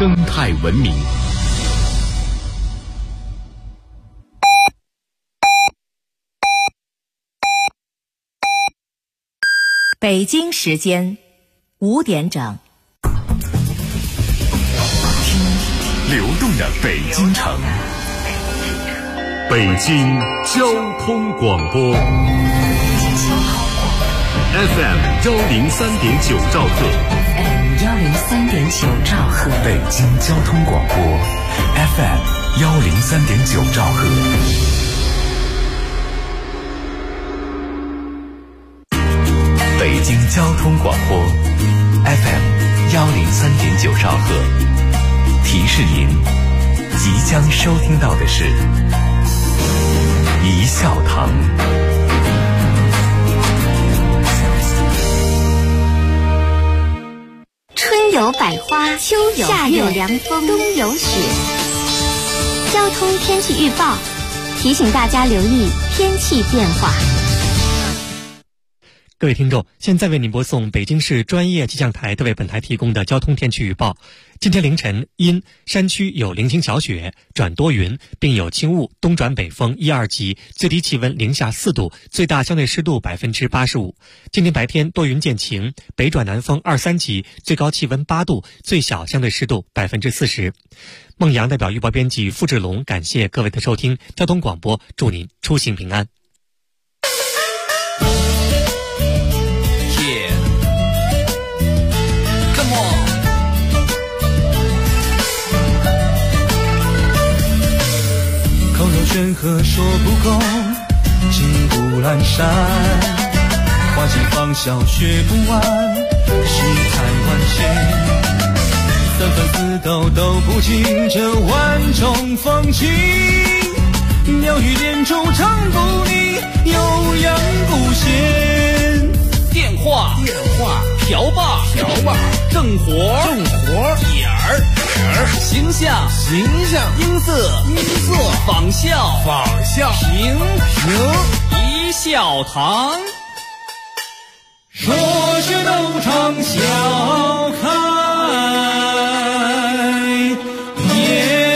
生态文明。 北京时间5点整， 听流动的北京城，北京交通广播 FM 103.9兆赫 103.9兆赫， 北京交通广播 FM 103.9兆赫。北京交通广播 FM 103.9兆赫，提示您即将收听到的是一笑堂。 春有百花，秋有夏有凉风，冬有雪。交通天气预报提醒大家留意天气变化。 各位听众，现在为您播送北京市专业气象台为本台提供的交通天气预报。今天凌晨因山区有零星小雪转多云，并有轻雾，东转北风1、2级，最低气温零下4度，最大相对湿度85%。今天白天多云见晴，北转南风2、3级，最高气温8度，最小相对湿度40%。孟阳代表预报编辑付志龙感谢各位的收听，交通广播祝您出行平安。 口若悬河说不够，骑虎阑珊，花季芳笑学不完，世态万千，三分四斗斗不尽这万种风情，鸟语点烛唱不腻，悠扬不闲。 电话瓢把正活眼儿形象音色仿效平一笑堂， 说学逗唱笑开颜。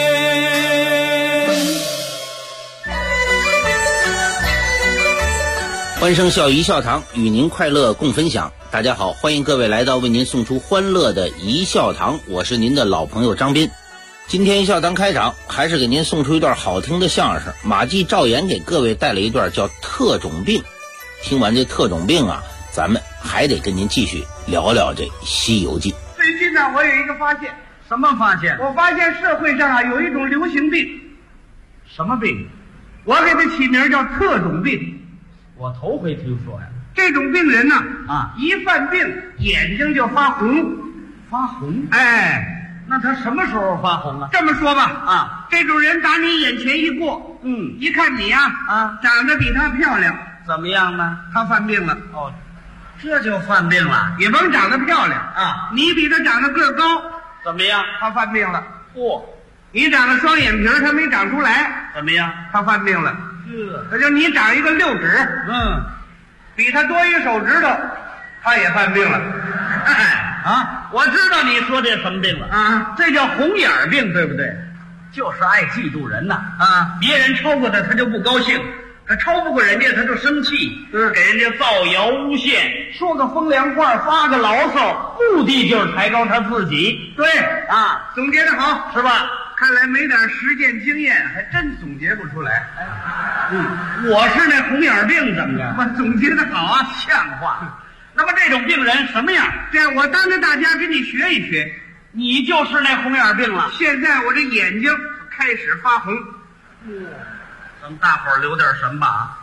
欢声笑语一笑堂，与您快乐共分享。大家好，欢迎各位来到为您送出欢乐的一笑堂，我是您的老朋友张斌。今天一笑堂开场还是给您送出一段好听的相声，马季赵岩给各位带来一段叫特种病。听完这特种病啊，咱们还得跟您继续聊聊这西游记。 最近呢，我有一个发现。 什么发现？ 我发现社会上啊有一种流行病。 什么病？ 我给它起名叫特种病。 我头回听说呀。 这种病人呢，一犯病眼睛就发红。 发红？ 哎， 那他什么时候发红啊？ 这么说吧，这种人打你眼前一过，一看你呀，长得比他漂亮， 怎么样呢？ 他犯病了。 哦，这就犯病了。 也甭长得漂亮你比他长得个高， 怎么样？ 他犯病了。 嚯， 你长了双眼皮，他没长出来， 怎么样？ 他犯病了。可就你长一个六指，比他多一手指头，他也犯病了。 我知道你说这什么病了这叫红眼病，对不对？就是爱嫉妒人呐别人超过他就不高兴，他超不过人家他就生气，给人家造谣诬陷，说个风凉话，发个牢骚，目的就是抬高他自己。 对总结得好， 是吧？ 看来没点实践经验还真总结不出来。我是那红眼病怎么着？我总结得好啊， 像话。那么这种病人什么样？ 这样我当着大家跟你学一学。 你就是那红眼病了。 现在我这眼睛开始发红。 咱们大伙儿留点神吧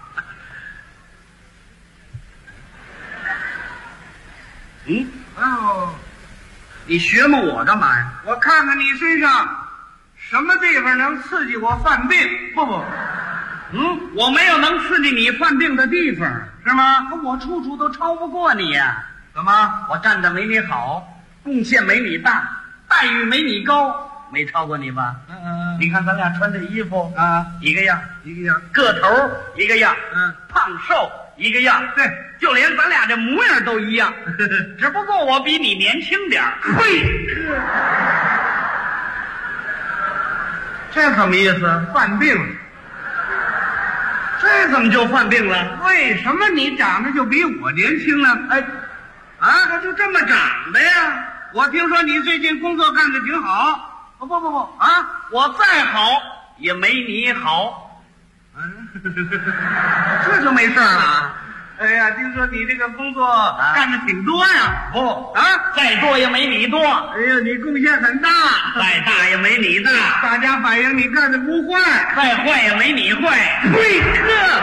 你学摸我干嘛呀？ 我看看你身上什么地方能刺激我犯病？ 不，我没有能刺激你犯病的地方， 是吗？ 可我处处都超不过你呀。 怎么？ 我干的没你好，贡献没你大，待遇没你高，没超过你吧？你看咱俩穿这衣服一个样，个头一个样，胖瘦一个样， 对， 就连咱俩这模样都一样，只不过我比你年轻点儿。 嘿。 这什么意思？ 犯病了。 这怎么就犯病了？ 为什么你长得就比我年轻呢？ 哎，啊，他就这么长的呀？ 我听说你最近工作干得挺好。 不啊，我再好也没你好。 这就没事了。哎呀，听说你这个工作干得挺多呀。 不啊，再多也没你多。 哎呀，你贡献很大。 再大也没你大。 大家反映你干得不坏。 再坏也没你坏。 嘿呵，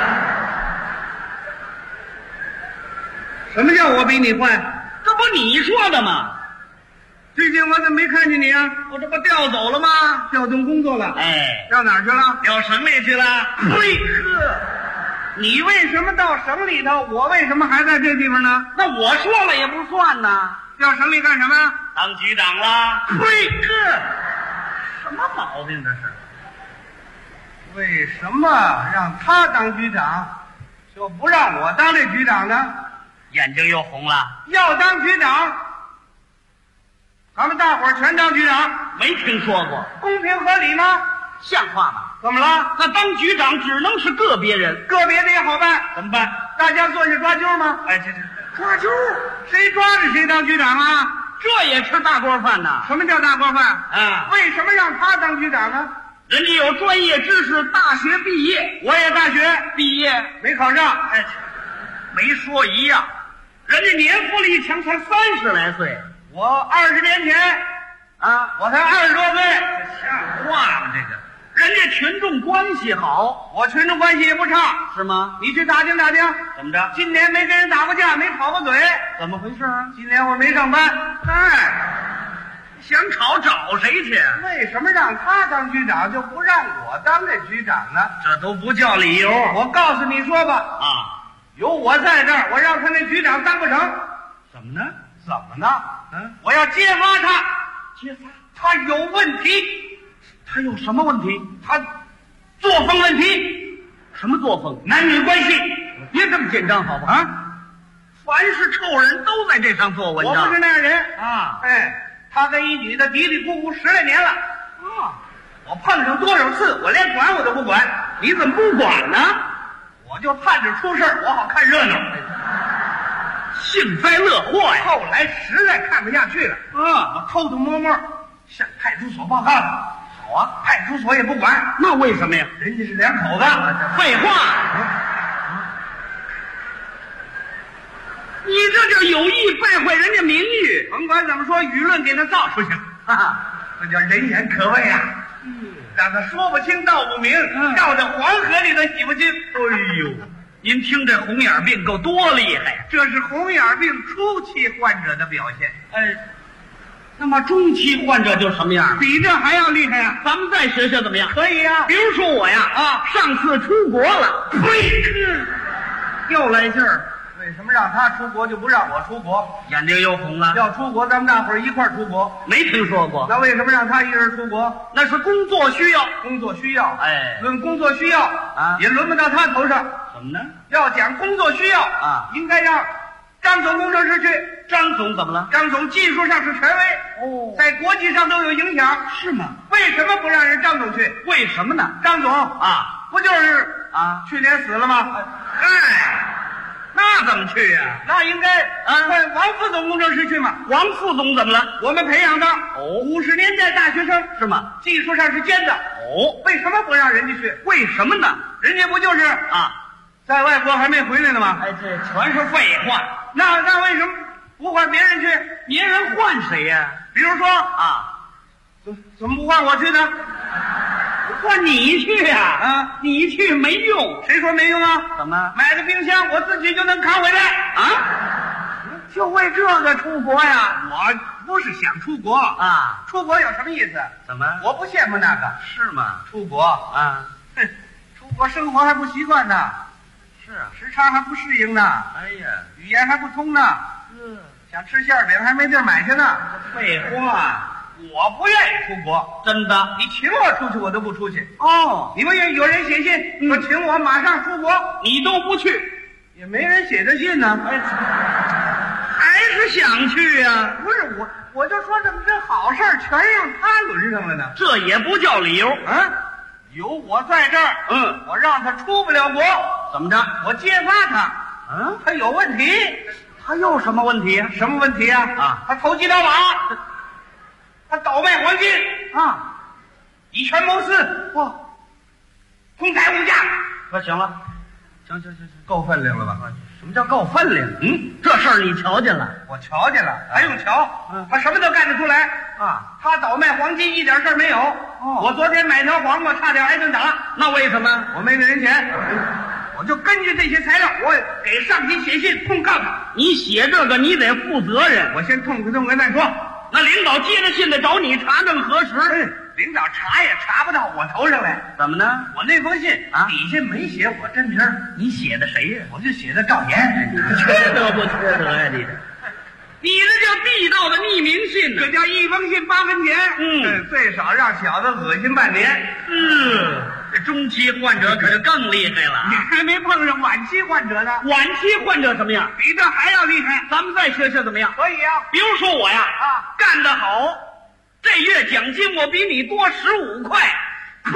什么叫我比你坏？ 这不你说的吗？ 最近我怎么没看见你啊？ 我这不调走了吗？ 调动工作了。 哎， 调哪儿去了？ 调省里去了。 嘿呵，你为什么到省里头？我为什么还在这地方呢？ 那我说了也不算呐。 调省里干什么呀？ 当局长了。 嘿呵， 什么毛病这是？ 为什么让他当局长，就不让我当这局长呢？ 眼睛又红了。 要当局长，咱们大伙儿全当局长， 没听说过， 公平合理吗？ 像话吗？ 怎么了？ 那当局长只能是个别人， 个别的也好办， 怎么办？ 大家坐下抓阄吗？ 哎，这抓阄，谁抓着谁当局长啊？ 这也吃大锅饭呐？ 什么叫大锅饭啊？ 为什么让他当局长呢？ 人家有专业知识，大学毕业， 我也大学毕业没考上。 哎，没说一样，人家年富力强，才30来岁， 我20年前啊， 我才20多岁， 这像话吗？这个，人家群众关系好， 我群众关系也不差， 是吗？ 你去打听打听， 怎么着？ 今年没跟人打过架，没吵过嘴， 怎么回事啊？ 今年我没上班。 哎，想吵找谁去？ 为什么让他当局长，就不让我当这局长呢？ 这都不叫理由。 我告诉你说吧， 啊， 有我在这儿，我让他那局长当不成。 怎么呢？ 怎么呢？我要揭发他， 揭发他有问题。 他有什么问题？ 他作风问题。 什么作风？ 男女关系。 别这么紧张好不好？ 啊， 凡是臭人都在这上做文章。 我不是那样人啊。 哎，他跟一女的嘀嘀咕咕10来年了。 啊， 我碰上多少次，我连管我都不管。 你怎么不管呢？ 我就盼着出事儿，我好看热闹。 幸灾乐祸呀。 后来实在看不下去了，我偷偷摸摸向派出所报告了。好啊，派出所也不管。 那为什么呀？ 人家是两口子。 废话。你这就有意败坏人家名誉。 甭管怎么说，舆论给他造出去了，这叫人言可畏啊！让他说不清道不明，掉在黄河里都洗不清。 哎呦，您听这红眼病够多厉害呀！ 这是红眼病初期患者的表现。 哎，那么中期患者就什么样？ 比这还要厉害呀！ 咱们再学学怎么样？ 可以呀。 比如说我呀，上次出国了， 呸，又来劲儿。为什么让他出国就不让我出国？ 眼睛又红了。 要出国，咱们大伙儿一块儿出国。 没听说过。 那为什么让他一人出国？ 那是工作需要。 工作需要。 哎， 论工作需要啊， 也轮不到他头上。 怎么呢？ 要讲工作需要啊， 应该让张总工程师去。 张总怎么了？ 张总技术上是权威，在国际上都有影响。 是吗？ 为什么不让人张总去？ 为什么呢？ 张总啊， 不就是去年死了吗？ 哎，那怎么去呀？ 那应该让王副总工程师去嘛。 王副总怎么了？ 我们培养的50年代大学生是吗？ 技术上是尖的。为什么不让人家去？ 为什么呢？ 人家不就是在外国还没回来呢吗？ 哎，这全是废话。 那为什么不换别人去？ 别人换谁呀？ 比如说怎么不换我去呢？ 换你去呀？你去没用。 谁说没用啊？ 怎么？ 买个冰箱我自己就能扛回来啊？就为这个出国呀？ 我不是想出国出国有什么意思？ 怎么？ 我不羡慕那个。 是吗？ 出国出国生活还不习惯呢。 是啊， 时差还不适应呢。 哎呀， 语言还不通呢。想吃馅饼还没地儿买去呢。 废话。 我不愿意出国， 真的。 你请我出去，我都不出去。你们有人写信说请我马上出国， 你都不去， 也没人写的信呢。 还是想去呀？ 不是我就说怎么这好事全让他轮上了呢？ 这也不叫理由。 有我在这儿，我让他出不了国。 怎么着？ 我揭发他，他有问题。 他又什么问题啊？ 什么问题啊？他投机倒把，他倒卖黄金啊， 以权谋私， 哇， 公开无价。 可行了，行， 够分量了吧？ 什么叫够分量？这事儿你瞧见了？ 我瞧见了，还用瞧？他什么都干得出来啊！ 他倒卖黄金一点事儿没有。我昨天买条黄瓜差点挨顿打， 那为什么？ 我没给人钱，我就根据这些材料，我给上级写信控告他。 你写这个你得负责任， 我先痛快再说。 那领导接着信来找你查证核实。 领导查也查不到我头上来。 怎么呢？ 我那封信底下没写我真名。 你写的谁呀？ 我就写的赵岩。 缺德不缺德呀？你这叫地道的匿名信呢， 这叫一封信8分钱。最少让小子恶心半年。 这中期患者可就更厉害了。 你还没碰上晚期患者呢。 晚期患者怎么样？ 比这还要厉害。 咱们再学学怎么样？ 可以啊。 比如说我呀，干得好，这月奖金我比你多15块。呸！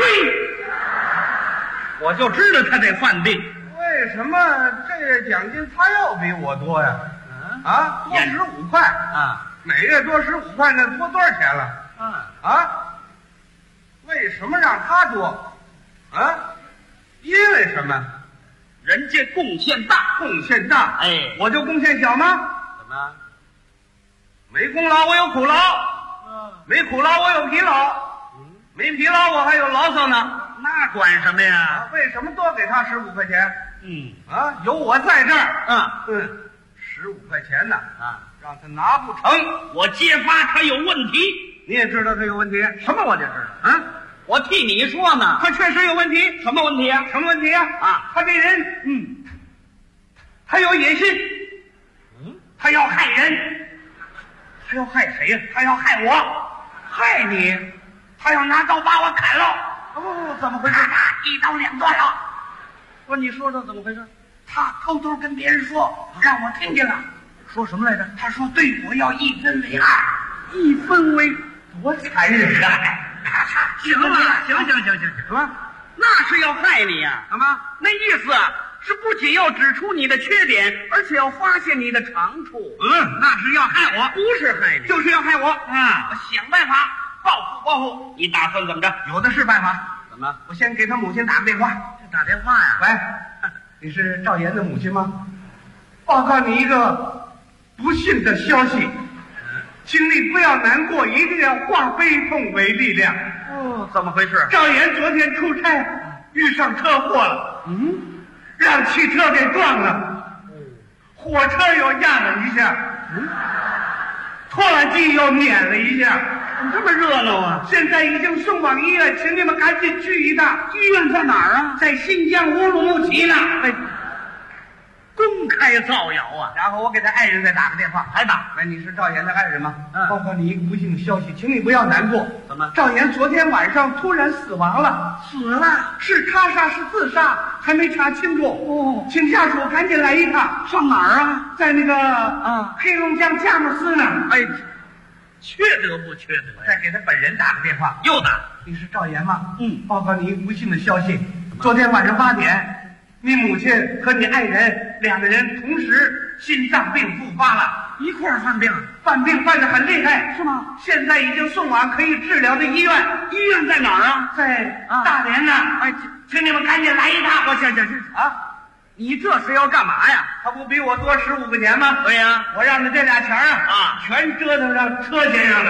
我就知道他得犯病。 为什么这月奖金他要比我多呀？多15块每月多15块，那多多少钱了？为什么让他多？因为什么？ 人家贡献大， 贡献大，我就贡献小吗？ 怎么？ 没功劳我有苦劳，没苦劳我有疲劳，没疲劳我还有牢骚呢。 那管什么呀？ 为什么多给他15块钱？有我在这儿，15块钱呢，让他拿不成， 我揭发他有问题。 你也知道他有问题， 什么我就知道我替你说呢。 他确实有问题。 什么问题啊？ 什么问题啊？他这人，他有野心，他要害人，他要害谁呀？他要害我，害你，他要拿刀把我砍了。 怎么回事？ 一刀两断了。 不是，你说说怎么回事？ 他偷偷跟别人说，让我听见了。 说什么来着？ 他说对我要1分为2，1 分为多残忍啊！ 行了，行，什么？那是要害你呀？ 什么？ 那意思是不仅要指出你的缺点，而且要发现你的长处。 那是要害我， 不是害你， 就是要害我。我想办法报复。 你打算怎么着？ 有的是办法。 怎么？ 我先给他母亲打个电话。 打电话呀？ 喂，你是赵岩的母亲吗？报告你一个不幸的消息，请你不要难过，一定要化悲痛为力量。 怎么回事？ 赵岩昨天出差遇上车祸了，让汽车给撞了，火车又压了一下，拖拉机又碾了一下， 怎么这么热闹啊？ 现在已经送往医院，请你们赶紧去一趟。 医院在哪儿啊？ 在新疆乌鲁木齐呢。 公开造谣啊！ 然后我给他爱人再打个电话， 还打？ 喂，你是赵岩的爱人吗？报告你一个不幸消息，请你不要难过。 怎么？ 赵岩昨天晚上突然死亡了。 死了？ 是他杀是自杀还没查清楚。请下属赶紧来一趟。 上哪儿啊？ 在那个黑龙江佳木斯呢。 缺德不缺德？ 再给他本人打个电话。 又打？ 你是赵岩吗？报告你一个不幸的消息，昨天晚上8点。你母亲和你爱人2个人同时心脏病复发了， 一块儿犯病， 犯得很厉害， 是吗？ 现在已经送往可以治疗的医院。 医院在哪儿啊？ 在大连呢。请你们赶紧来一趟。 我行你这是要干嘛呀？ 他不比我多15块钱吗？ 对呀， 我让他这俩钱全折腾上车钱上了。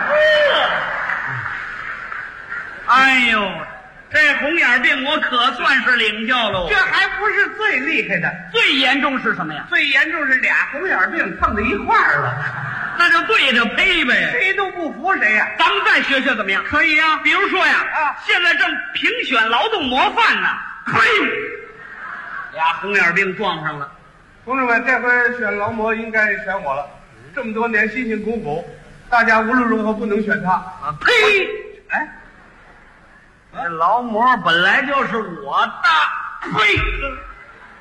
哎呦，这红眼病我可算是领教喽。 这还不是最厉害的， 最严重是什么呀？ 最严重是俩红眼病碰到一块儿了， 那就对着呸呗， 谁都不服谁呀。 咱们再学学怎么样？ 可以啊。 比如说呀，现在正评选劳动模范呢，呸，俩红眼病撞上了。 同志们，这回选劳模应该选我了，这么多年辛辛苦苦，大家无论如何不能选他。 呸！这劳模本来就是我的。呸！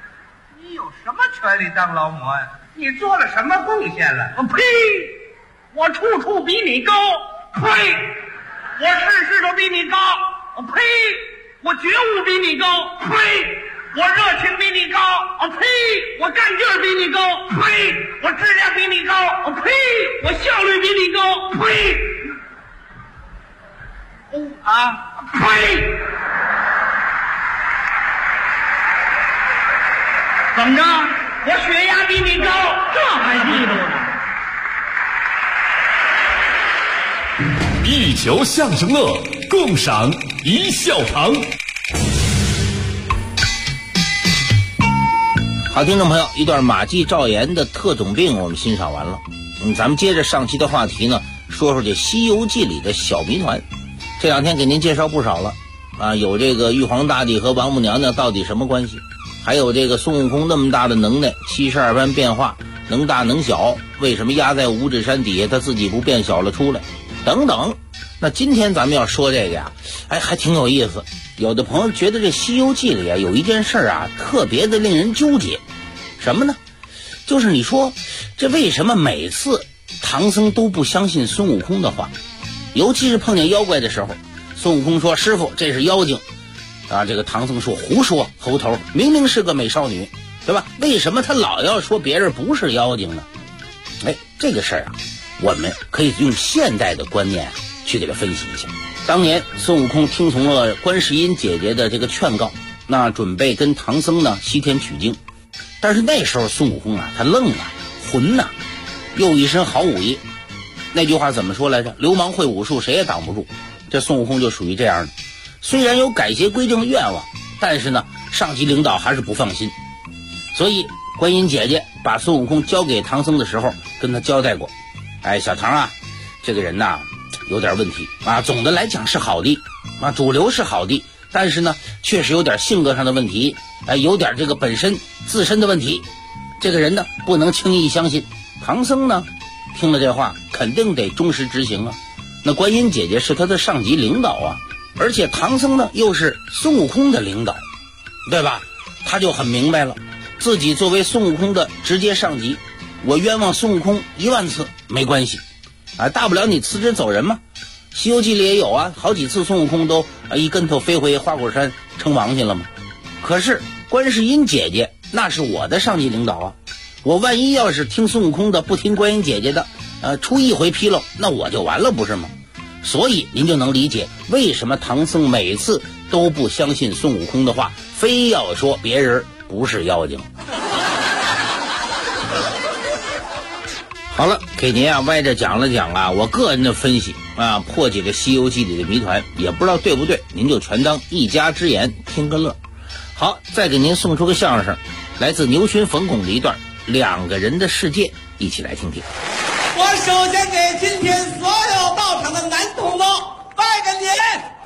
你有什么权利当劳模呀？你做了什么贡献了？ 呸！ 我处处比你高，呸！我事事都比你高，呸！我觉悟比你高，呸！我热情比你高，呸！我干劲儿比你高，呸！我质量比你高，呸！我效率比你高，呸！呸！怎么着？我血压比你高，这还嫉妒呢？ 一球相声乐，共赏一笑堂。 好，听众朋友，一段马季赵岩的特种兵我们欣赏完了。咱们接着上期的话题呢，说说这《西游记》里的小谜团。这两天给您介绍不少了啊，有这个玉皇大帝和王母娘娘到底什么关系，还有这个孙悟空那么大的能耐，72般变化，能大能小，为什么压在五指山底下他自己不变小了出来，等等。那今天咱们要说这个呀，还挺有意思。有的朋友觉得这《西游记》里啊有一件事啊特别的令人纠结，什么呢？就是你说这为什么每次唐僧都不相信孙悟空的话，尤其是碰见妖怪的时候，孙悟空说师傅这是妖精啊，这个唐僧说胡说，猴头明明是个美少女，对吧？为什么他老要说别人不是妖精呢？这个事儿啊，我们可以用现代的观念去给他分析一下。当年孙悟空听从了观世音姐姐的这个劝告，那准备跟唐僧呢西天取经。但是那时候孙悟空啊，他愣啊，混呐，又一身好武艺。那句话怎么说来着？流氓会武术，谁也挡不住。这孙悟空就属于这样的，虽然有改邪归正的愿望，但是呢，上级领导还是不放心。所以观音姐姐把孙悟空交给唐僧的时候，跟他交代过，小唐啊，这个人呐有点问题啊，总的来讲是好的啊，主流是好的，但是呢确实有点性格上的问题，有点这个本身自身的问题，这个人呢不能轻易相信。唐僧呢听了这话肯定得忠实执行啊，那观音姐姐是他的上级领导啊，而且唐僧呢又是孙悟空的领导，对吧？他就很明白了，自己作为孙悟空的直接上级，我冤枉孙悟空10000次没关系啊，大不了你辞职走人嘛。西游记里也有啊，好几次孙悟空都一跟头飞回花果山称王去了嘛。可是观世音姐姐那是我的上级领导啊，我万一要是听孙悟空的不听观音姐姐的，出一回纰漏，那我就完了不是吗？所以您就能理解为什么唐僧每次都不相信孙悟空的话，非要说别人不是妖精。好了，给您歪着讲了讲我个人的分析破解这《西游记》里的谜团，也不知道对不对，您就全当一家之言，听个乐。好，再给您送出个相声，来自牛群冯巩的一段《两个人的世界》，一起来听听。 我首先给今天所有到场的男同胞拜个年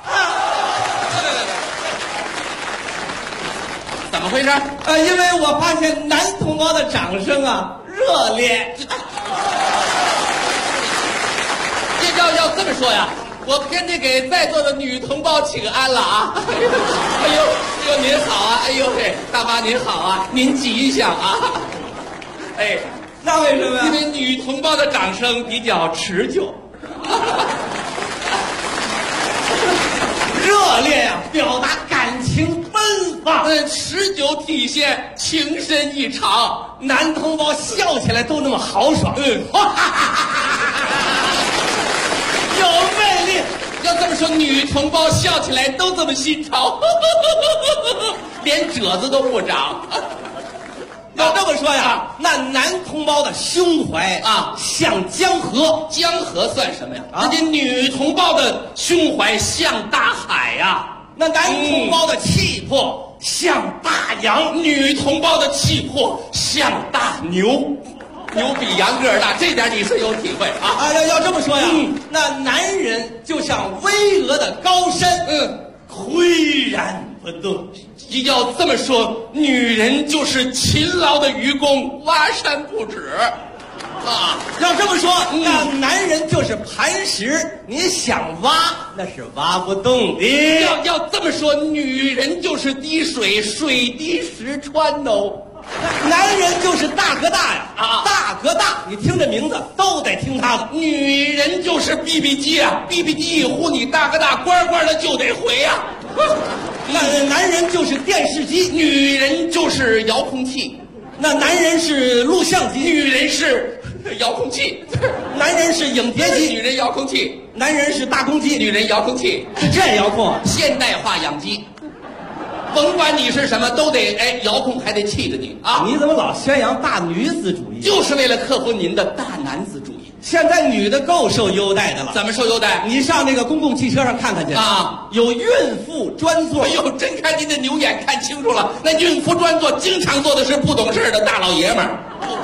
怎么回事？ 因为我发现男同胞的掌声热烈。 要这么说呀，我偏得给在座的女同胞请个安了啊！哎呦，您好啊！哎呦嘿，大妈您好啊！您吉祥啊！ 那为什么呀？ 因为女同胞的掌声比较持久。 热烈呀，表达感情奔放， 持久体现情深意长。 男同胞笑起来都那么豪爽，有魅力。 要这么说，女同胞笑起来都这么新潮，连褶子都不长。 要这么说呀，那男同胞的胸怀像江河， 江河算什么呀？那这女同胞的胸怀像大海呀。 那男同胞的气魄像大洋， 女同胞的气魄像大牛。牛比羊个儿大，这点你是有体会啊！ 要这么说呀，那男人就像巍峨的高山，岿然不动。 要这么说，女人就是勤劳的愚公，挖山不止。 要这么说，那男人就是磐石，你想挖那是挖不动的。 要这么说，女人就是滴水，水滴石穿哦。 男人就是大哥大呀！啊，大哥大，你听这名字都得听他的。 女人就是 BB 机啊 ，BB 机一呼你大哥大，乖乖的就得回呀。 那男人就是电视机， 女人就是遥控器。 那男人是录像机， 女人是遥控器。 男人是影碟机， 女人遥控器。 男人是大公鸡， 女人遥控器。 是这遥控， 现代化养鸡。甭管你是什么，都得遥控，还得气着你啊！ 你怎么老宣扬大女子主义？ 就是为了克服您的大男子主义。 现在女的够受优待的了。 怎么受优待？ 你上那个公共汽车上看看去啊， 有孕妇专座。 哎呦，真看您的牛眼看清楚了，那孕妇专座经常坐的是不懂事的大老爷们儿。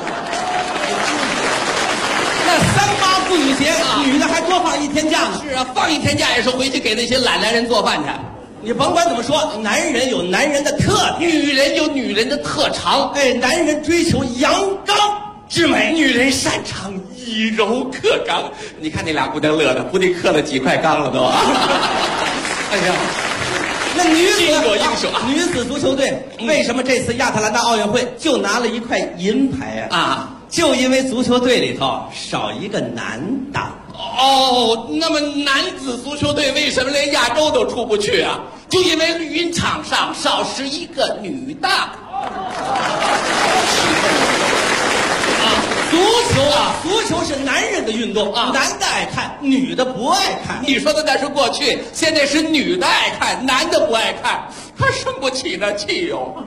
那3·8妇女节，女的还多放1天假呢。 是啊，放1天假也是回去给那些懒男人做饭去。 你甭管怎么说，男人有男人的特点， 女人有女人的特长。 哎，男人追求阳刚之美， 女人擅长以柔克刚。你看那俩姑娘乐的，不得刻了几块钢了都。 哎呀，那女子巾帼英雄女子足球队为什么这次亚特兰大奥运会就拿了1块银牌啊？就因为足球队里头少一个男的。 哦，那么男子足球队为什么连亚洲都出不去啊？就因为绿茵场上少是一个女的。 足球是男人的运动啊，男的爱看，女的不爱看。 你说的那是过去，现在是女的爱看，男的不爱看，他生不起那气哟。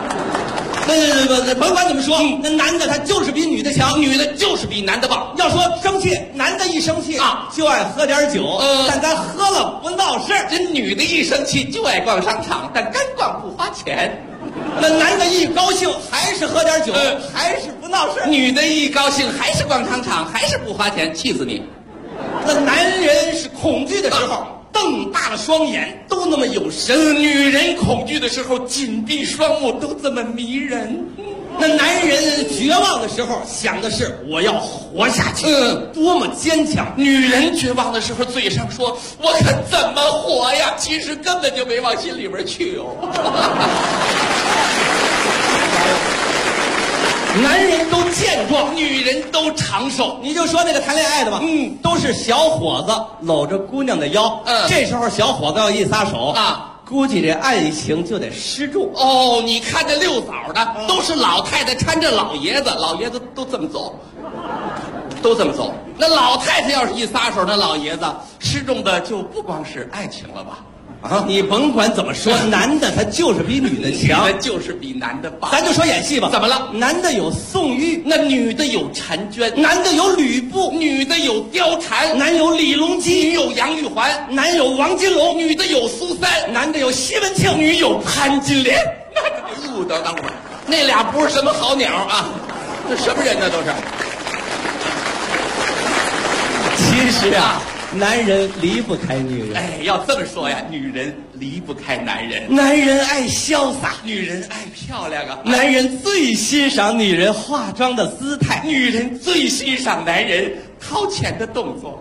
甭管怎么说，那男的他就是比女的强， 女的就是比男的棒。 要说生气，男的一生气啊就爱喝点酒，但咱喝了不闹事儿。 这女的一生气就爱逛商场，但干逛不花钱。 那男的一高兴还是喝点酒，还是不闹事儿。 女的一高兴还是逛商场，还是不花钱，气死你。 那男人是恐惧的时候瞪大了双眼，都那么有神； 女人恐惧的时候紧闭双目，都这么迷人。 那男人绝望的时候想的是我要活下去，多么坚强。 女人绝望的时候嘴上说我可怎么活呀，其实根本就没往心里边去哦。 男人都健壮， 女人都长寿。 你就说那个谈恋爱的吧，都是小伙子搂着姑娘的腰，这时候小伙子要一撒手啊，估计这爱情就得失重。 哦，你看这遛枣的，都是老太太搀着老爷子，老爷子都这么走，都这么走。那老太太要是一撒手，那老爷子失重的就不光是爱情了吧？ 啊，你甭管怎么说，男的他就是比女的强， 女的就是比男的棒。 咱就说演戏吧， 怎么了？ 男的有宋玉， 那女的有婵娟； 男的有吕布， 女的有貂蝉； 男有李隆基， 女有杨玉环； 男有王金龙， 女的有苏三； 男的有西门庆， 女有潘金莲。等会儿，那俩不是什么好鸟啊，这什么人呢？都是。 其实啊。男人离不开女人， 哎，要这么说呀，女人离不开男人。 男人爱潇洒， 女人爱漂亮啊。 男人最欣赏女人化妆的姿态， 女人最欣赏男人掏钱的动作。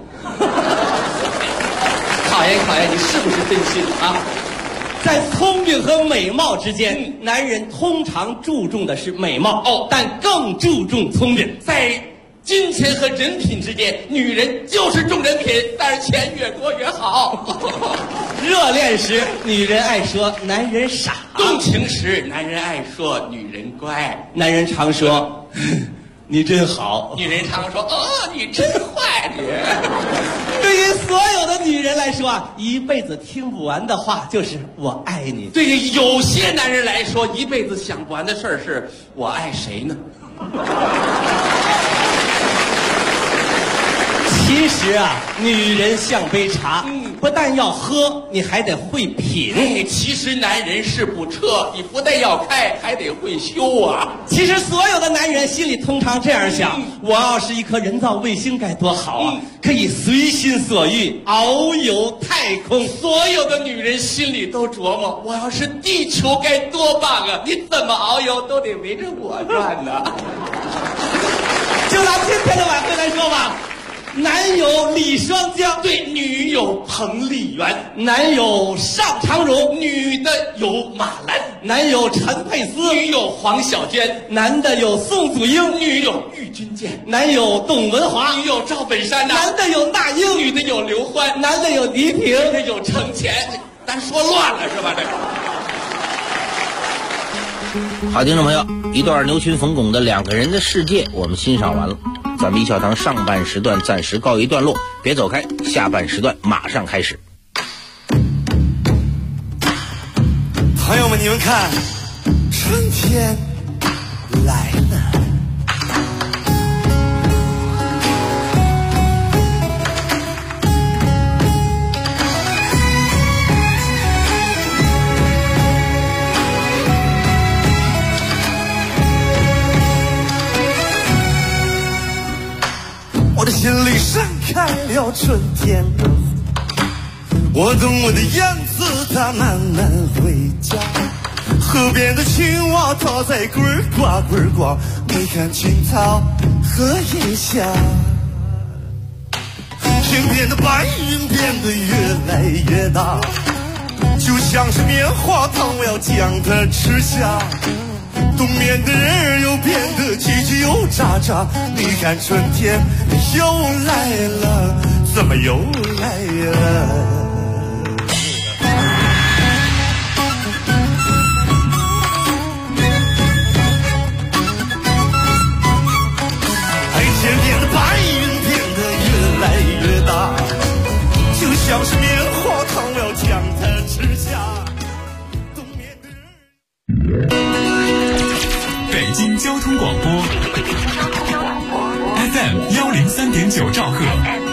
考验考验你是不是真心啊？ 在聪明和美貌之间，男人通常注重的是美貌，但更注重聪明。 在金钱和人品之间，女人就是重人品，但是钱越多越好。 热恋时，女人爱说男人傻； 动情时，男人爱说女人乖。 男人常说你真好， 女人常说哦你真坏你。 对于所有的女人来说啊，一辈子听不完的话就是我爱你。 对于有些男人来说，一辈子想不完的事儿是我爱谁呢？ 其实啊，女人像杯茶，不但要喝，你还得会品。 其实男人是部车，你不但要开，还得会修啊。 其实所有的男人心里通常这样想：我要是一颗人造卫星该多好啊，可以随心所欲遨游太空。 所有的女人心里都琢磨：我要是地球该多棒啊！你怎么遨游都得围着我转呢。 就拿今天的晚会来说吧。 男有李双江， 对，女有彭丽媛， 男有尚长荣， 女的有马兰， 男有陈佩斯， 女有黄小娟， 男的有宋祖英， 女有郁钧剑， 男有董文华， 女有赵本山呐， 男的有那英， 女的有刘欢， 男的有倪萍， 女的有程前，咱说乱了是吧？这个。 好，听众朋友，一段牛群冯巩的两个人的世界我们欣赏完了，咱们一笑堂上半时段暂时告一段落，别走开，下半时段马上开始。 朋友们，你们看，春天来了。我的心里盛开了春天的花，我等我的燕子它慢慢回家，河边的青蛙它在呱呱呱呱，没看青草和叶下，天边的白云变得越来越大，就像是棉花糖，我要将它吃下。冬眠的人儿又变得叽叽又喳喳，你看春天又来了，怎么又来了？哎，天边的白云变得越来越大，就像是棉花糖，我要将它吃下。冬眠的人。 北京交通广播 FM 103.9兆赫，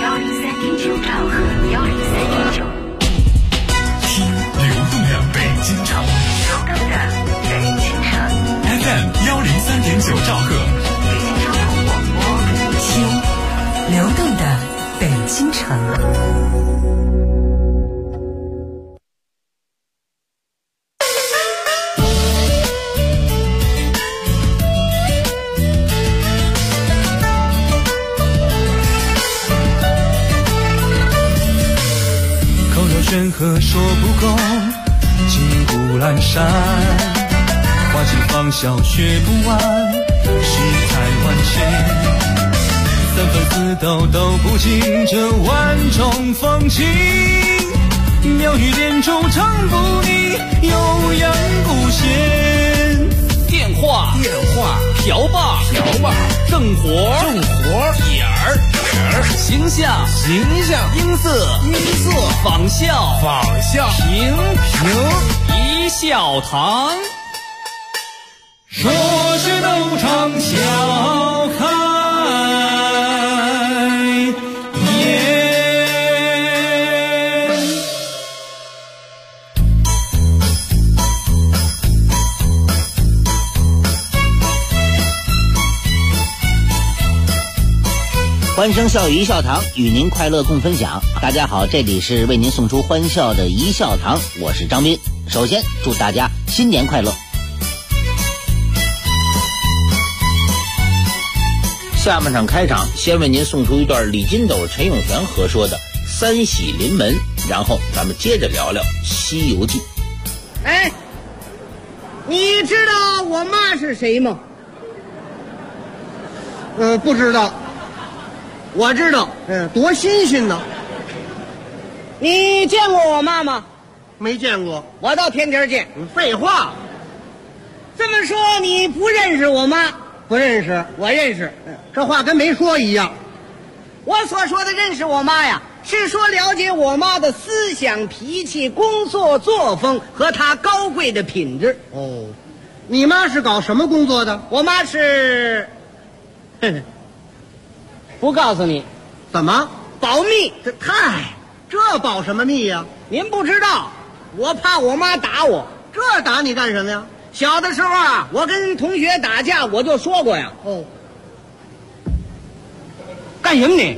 听流动的北京城，FM 103.9兆赫， 听流动的北京城。 任何说不够，金谷阑珊，花季芳香学不完，世态万千，三分四斗都不尽这万种风情，妙语连珠唱不腻，悠扬不闲。 电话瓢把正活点儿形象音色仿效平一笑堂， 说是斗场笑开颜。 欢声笑语一笑堂，与您快乐共分享。大家好，这里是为您送出欢笑的一笑堂，我是张斌。首先祝大家新年快乐。下半场开场，先为您送出一段李金斗、陈永泉合说的《三喜临门》，然后咱们接着聊聊《西游记》。 哎，你知道我妈是谁吗？不知道。我知道，多新鲜呢！你见过我妈吗？没见过，我倒天天见。废话，这么说你不认识我妈？不认识，我认识。这话跟没说一样。我所说的认识我妈呀，是说了解我妈的思想、脾气、工作作风和她高贵的品质。哦，你妈是搞什么工作的？我妈是，不告诉你。怎么？保密。这保什么密呀？您不知道，我怕我妈打我。这打你干什么呀？小的时候啊，我跟同学打架，我就说过呀。哦。干什么你？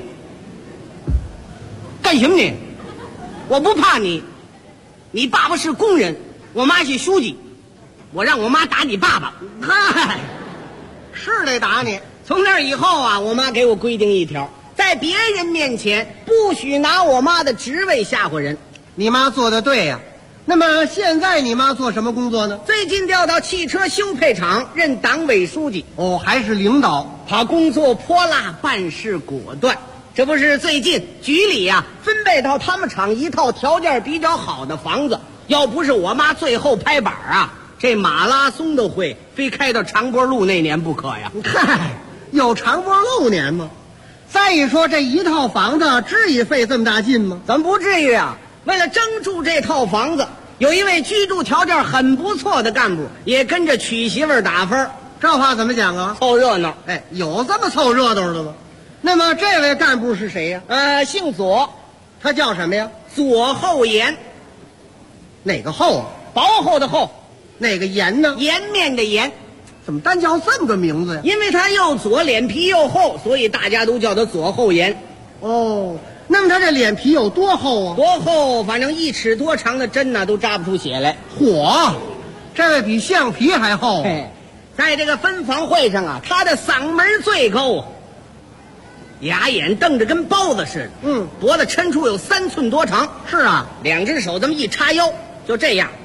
干什么你？我不怕你。你爸爸是工人，我妈是书记，我让我妈打你爸爸。嗨，是得打你。从那以后啊，我妈给我规定一条，在在别人面前不许拿我妈的职位吓唬人。 你妈做的对呀。那么现在你妈做什么工作呢？ 最近调到汽车修配厂任党委书记。 哦，还是领导。 他工作泼辣，办事果断。这不是最近局里呀分配到他们厂一套条件比较好的房子，要不是我妈最后拍板啊，这马拉松的会非开到长波路那年不可呀。 嗨，有长波路年吗？再一说这一套房子至于费这么大劲吗？ 怎么不至于啊？为了争住这套房子，有一位居住条件很不错的干部也跟着娶媳妇儿打分。 这话怎么讲啊？ 凑热闹。 哎，有这么凑热闹的吗？那么这位干部是谁呀？ 姓左， 他叫什么呀？ 左厚颜。 哪个厚啊？ 薄厚的厚。 哪个颜呢？ 颜面的颜。 怎么单叫这么个名字呀？ 因为他又左，脸皮又厚，所以大家都叫他左厚颜。 哦，那么他这脸皮有多厚啊？ 多厚？反正1尺多长的针呢，都扎不出血来。 嚯，这位比橡皮还厚。 在这个分房会上啊，他的嗓门最高，牙眼瞪着跟包子似的。脖子抻出有3寸多长。 是啊 ，2只手这么一叉腰，就这样。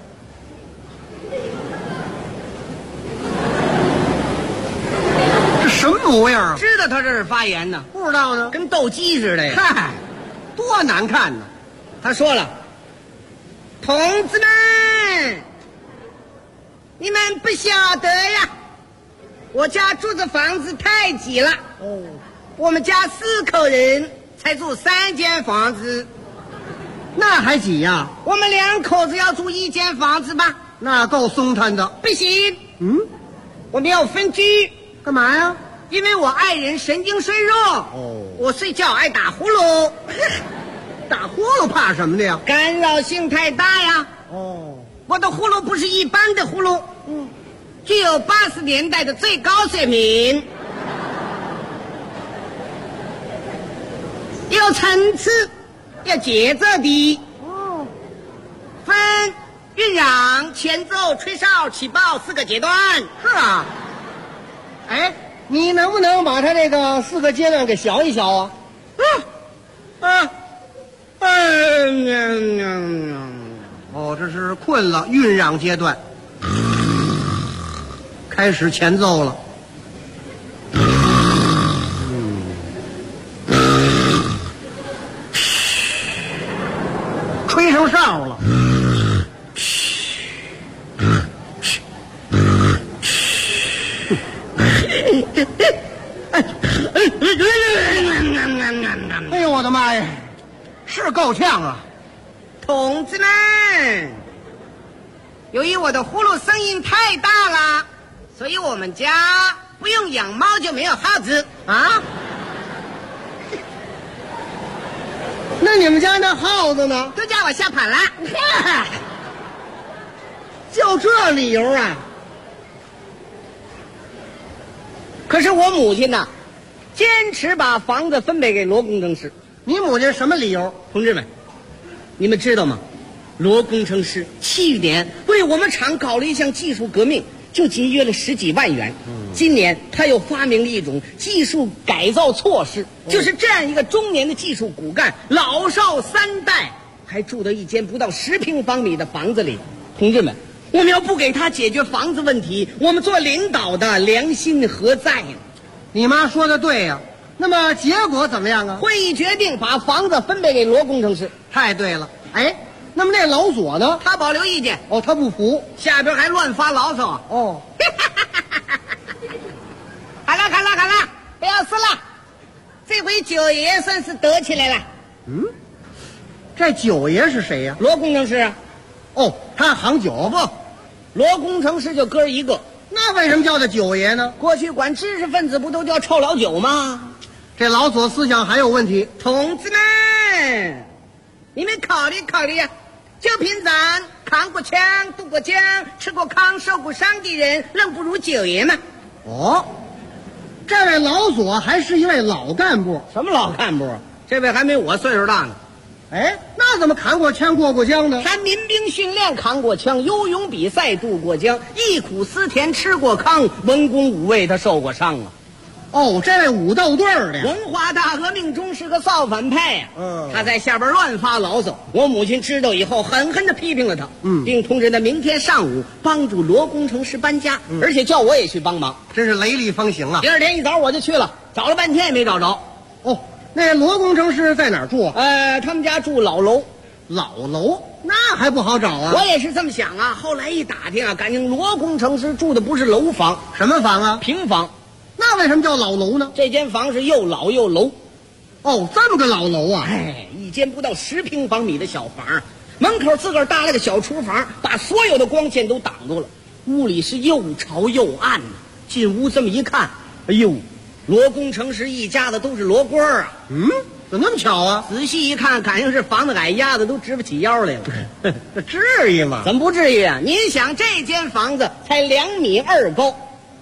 这什么模样啊？ 知道他这是发言呢？ 不知道呢， 跟斗鸡似的呀。 嗨，多难看呢！ 他说了：“同志们，你们不晓得呀，我家住的房子太挤了。我们家4口人才住3间房子， 那还挤呀？ 我们2口子要住1间房子吧？ 那够松坦的。 不行，我们要分居。 干嘛呀？ 因为我爱人神经衰弱。我睡觉爱打呼噜。 打呼噜怕什么的呀？ 干扰性太大呀。我的呼噜不是一般的呼噜，具有80年代的最高水平，有层次，有节奏的。分、韵嚷、前奏、吹哨、起爆4个阶段。 是啊。哎，你能不能把他这个4个阶段给小一小啊？这是困了，韵嚷阶段，开始前奏了。吹上哨了。哎呦我的妈呀，是够呛啊！ 同志们，由于我的呼噜声音太大了，所以我们家不用养猫就没有耗子啊。 那你们家那耗子呢？ 都叫我吓跑了。 就这理由啊？ 可是我母亲呢，坚持把房子分配给罗工程师。 你母亲什么理由？ 同志们，你们知道吗？罗工程师去年为我们厂搞了一项技术革命，就节约了10几万元。今年他又发明了一种技术改造措施，就是这样一个中年的技术骨干，老少3代还住到一间不到10平方米的房子里。同志们，我们要不给他解决房子问题，我们做领导的良心何在呀？ 你妈说的对呀。那么结果怎么样啊？ 会议决定把房子分配给罗工程师。 太对了。哎，那么那老左呢？ 他保留意见。 他不服， 下边还乱发牢骚。好了，不要说了，这回九爷算是得起来了。 这九爷是谁呀？ 罗工程师。 他行酒不？罗工程师就哥一个。 那为什么叫他九爷呢？ 过去管知识分子不都叫臭老九吗？ 这老左思想还有问题。 同志们，你们考虑考虑呀，就凭咱扛过枪、渡过江、吃过糠、受过伤的人，仍不如九爷吗？ 这位老左还是一位老干部。 什么老干部？这位还没我岁数大呢。 那怎么扛过枪过过江呢？ 他民兵训练扛过枪，游泳比赛渡过江，忆苦思甜吃过糠，文攻武卫他受过伤啊。 哦，这位武斗队的呀， 文化大革命中是个造反派呀。他在下边乱发牢骚，我母亲知道以后狠狠地批评了他，并通知他明天上午帮助罗工程师搬家，而且叫我也去帮忙， 真是雷厉风行啊。 第二天一早我就去了，找了半天也没找着。 哦，那罗工程师在哪儿住啊？ 他们家住老楼。 老楼那还不好找啊。 我也是这么想啊，后来一打听啊，感情罗工程师住的不是楼房， 什么房啊？ 平房。 那为什么叫老楼呢？ 这间房是又老又楼。 哦，这么个老楼啊！ 一间不到10平方米的小房，门口自个儿搭了个小厨房，把所有的光线都挡住了。屋里是又潮又暗的。进屋这么一看，哎呦，罗工程师一家子都是罗官啊！ 怎么那么巧啊？ 仔细一看，感情是房子矮压的都直不起腰来了。 这至于吗？ 怎么不至于啊？您想，这间房子才2.2米高。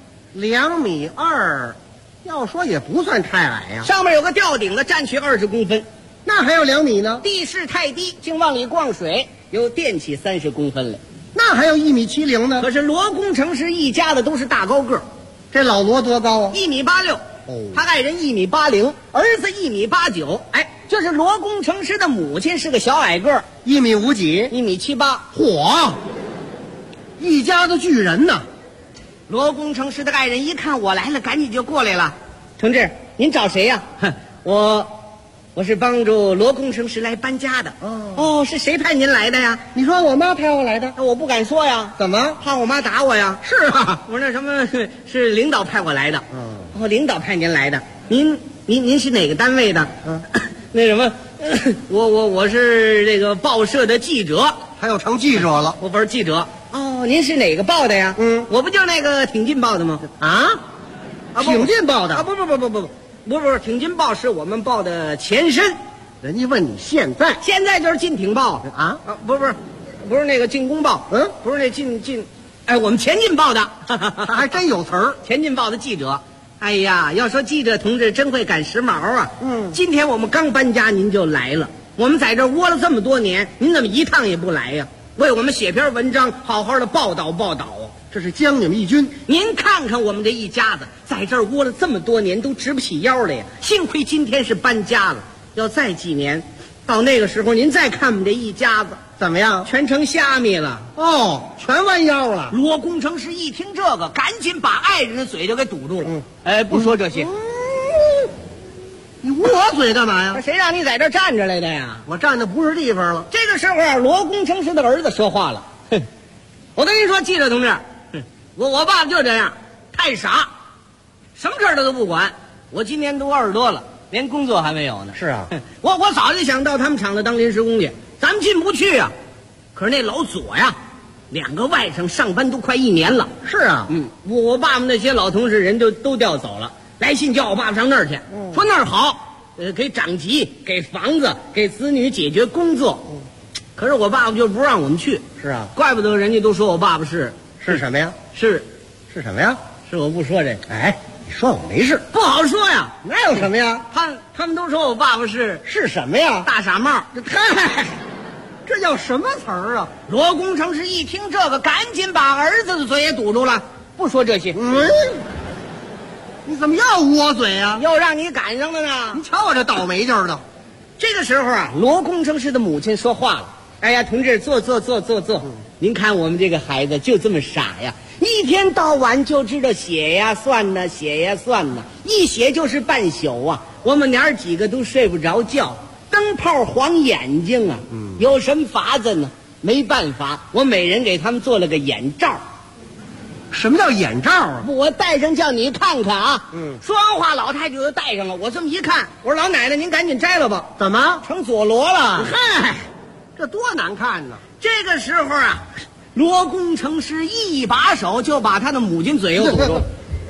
2.2米，要说也不算太矮呀。 上面有个吊顶子，占去20公分， 那还有2米呢。 地势太低，竟往里逛水，又垫起30公分来， 那还有1.70米呢。 可是罗工程师一家的都是大高个儿， 这老罗多高啊 ？1.86米。他爱人1.80米，儿子1.89米。就是罗工程师的母亲是个小矮个儿 ，1.5米几 ，1.78米。 嚯，一家子巨人呐！ 罗工程师的爱人一看我来了，赶紧就过来了。同志，您找谁呀？我是帮助罗工程师来搬家的。哦，是谁派您来的呀？ 你说我妈派我来的。 我不敢说呀。 怎么？ 怕我妈打我呀？ 是啊， 我说那什么是领导派我来的。领导派您来的。您是哪个单位的？那什么，我是这个报社的记者。 还有成记者了？ 我不是记者。哦，您是哪个报的呀？我不就那个挺进报的吗？ 挺进报的？ 不是，挺进报是我们报的前身。 人家问你现在就是进挺报不是那个进攻报，不是那进，我们前进报的， 他还真有词儿。 前进报的记者。哎呀，要说记者同志真会赶时髦啊！今天我们刚搬家，您就来了。我们在这窝了这么多年，您怎么一趟也不来呀？为我们写篇文章，好好的报道啊！ 这是将你们一军。 您看看我们这一家子，在这儿窝了这么多年，都直不起腰来呀。幸亏今天是搬家了，要再几年，到那个时候您再看我们这一家子怎么样？ 全成虾米了。 全弯腰了。 罗工程师一听这个，赶紧把爱人的嘴就给堵住了。不说这些。 你捂我嘴干嘛呀？ 谁让你在这站着来的呀？ 我站的不是地方了。 这个时候啊，罗工程师的儿子说话了：“我跟您说，记者同志，我爸爸就这样，太傻，什么事儿他都不管。我今年都20多了，连工作还没有呢。 是啊， 我早就想到他们厂子当临时工去，咱们进不去啊。可是那老左呀，2个外甥上班都快1年了。 是啊， 我爸爸那些老同事人都调走了。”来信叫我爸爸上那儿去，说那儿好，给长级，给房子，给子女解决工作。可是我爸爸就不让我们去。 是啊， 怪不得人家都说我爸爸是什么呀？ 是什么呀？ 是我不说这个。 你说我没事， 不好说呀。 那有什么呀？ 他们都说我爸爸是什么呀？ 大傻帽。 这叫什么词儿啊？ 罗工程师一听这个，赶紧把儿子的嘴也堵住了，不说这些。 你怎么又捂我嘴呀？ 又让你赶上了呢！ 你瞧我这倒霉劲儿的。 这个时候啊，罗工程师的母亲说话了：“哎呀，同志，坐。您看我们这个孩子就这么傻呀，一天到晚就知道写呀算呢，一写就是半宿啊。我们娘儿几个都睡不着觉，灯泡晃眼睛啊。有什么法子呢？没办法，我每人给他们做了个眼罩。” 什么叫眼罩啊？ 我戴上叫你看看啊。说完话，老太太就戴上了。我这么一看，我说老奶奶，您赶紧摘了吧。 怎么成佐罗了？ 这多难看呢！ 这个时候啊，罗工程师一把手就把他的母亲嘴又堵住了。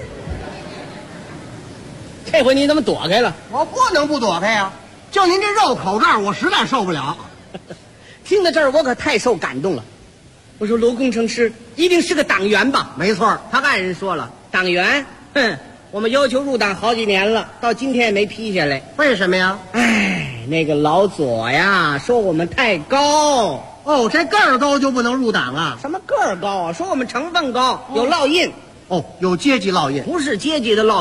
这回你怎么躲开了？ 我不能不躲开呀！就您这肉口罩，我实在受不了。 听到这儿，我可太受感动了。我说罗工程师一定是个党员吧？ 没错， 他爱人说了，党员，我们要求入党好几年了，到今天也没批下来。 为什么呀？ 那个老左呀，说我们太高。 这个儿高就不能入党啊？ 什么个儿高啊？说我们成分高，有烙印。 有阶级烙印？ 不是阶级的烙印，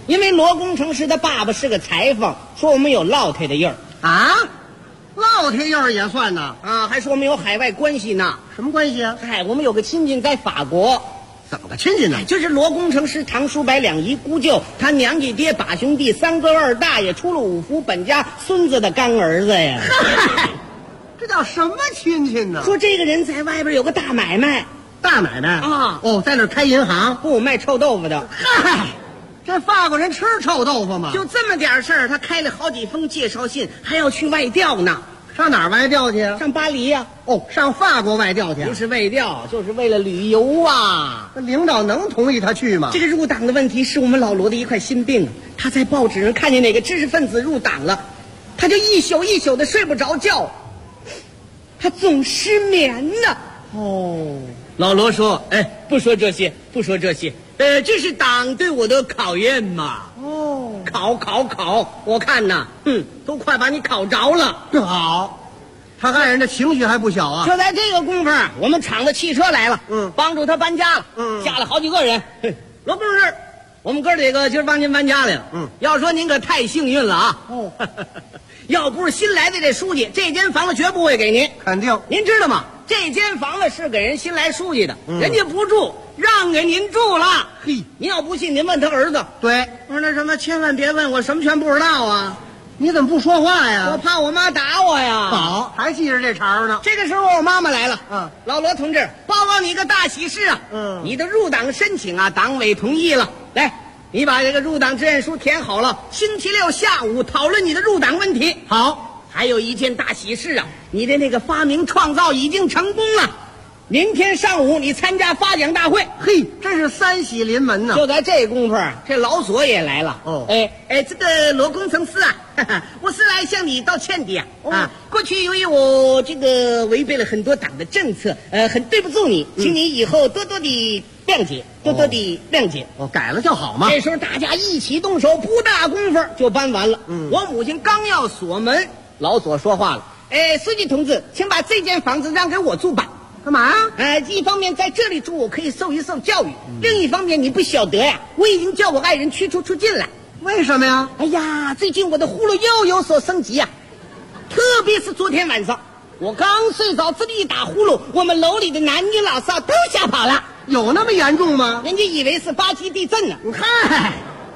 因为罗工程师的爸爸是个裁缝，说我们有烙铁的印儿啊，烙铁印儿也算呢啊，还说我们有海外关系呢。 什么关系啊？ 嗨，我们有个亲戚在法国。 怎么个亲戚呢？ 就是罗工程师唐叔伯两姨姑舅，他娘家爹把兄弟三哥二大爷，出了五福本家孙子的干儿子呀。 这叫什么亲戚呢？ 说这个人在外边有个大买卖。 大买卖啊？ 哦，在那儿开银行？ 不，卖臭豆腐的。 嗨，这法国人吃臭豆腐吗？ 就这么点事儿，他开了好几封介绍信，还要去外调呢。 上哪儿外调去？ 上巴黎呀。 哦，上法国外调去？ 不是外调，就是为了旅游啊。 那领导能同意他去吗？ 这个入党的问题是我们老罗的一块心病。他在报纸上看见哪个知识分子入党了，他就一宿一宿的睡不着觉，他总失眠呢。哦，老罗说：“哎，不说这些，不说这些，这是党对我的考验嘛。哦，考，我看呐，都快把你考着了。 好。”他看人这情绪还不小啊！ 就在这个功夫，我们厂的汽车来了，帮助他搬家了，加了好几个人。罗工程师，我们哥几个今儿帮您搬家来了。要说您可太幸运了啊！哦，要不是新来的这书记，这间房子绝不会给您。 肯定， 您知道吗？这间房子是给人新来书记的，人家不住，让给您住了。嘿，您要不信，您问他儿子。 对， 我说那什么，千万别问我，什么全不知道啊。 你怎么不说话呀？ 我怕我妈打我呀。 好，还记着这茬呢。 这个时候我妈妈来了。老罗同志，报告你一个大喜事啊！你的入党申请啊，党委同意了。来，你把这个入党志愿书填好了，星期六下午讨论你的入党问题。好，还有一件大喜事啊，你的那个发明创造已经成功了。明天上午你参加发奖大会。 嘿，真是三喜临门呢。 就在这功夫，这老左也来了。哦，这个罗工程师啊，我是来向你道歉的呀。啊，过去由于我这个违背了很多党的政策，很对不住你，请你以后多多的谅解，多多的谅解。 哦，改了就好嘛。 这时候大家一起动手，不大功夫就搬完了。我母亲刚要锁门，老左说话了：“书记同志，请把这间房子让给我住吧。” 干嘛呀？一方面在这里住，我可以受一受教育；另一方面，你不晓得呀，我已经叫我爱人驱逐出境了。 为什么呀？ 哎呀，最近我的呼噜又有所升级呀，特别是昨天晚上，我刚睡着，这里一打呼噜，我们楼里的男女老少都吓跑了。 有那么严重吗？ 人家以为是巴基地震呢。 嗨，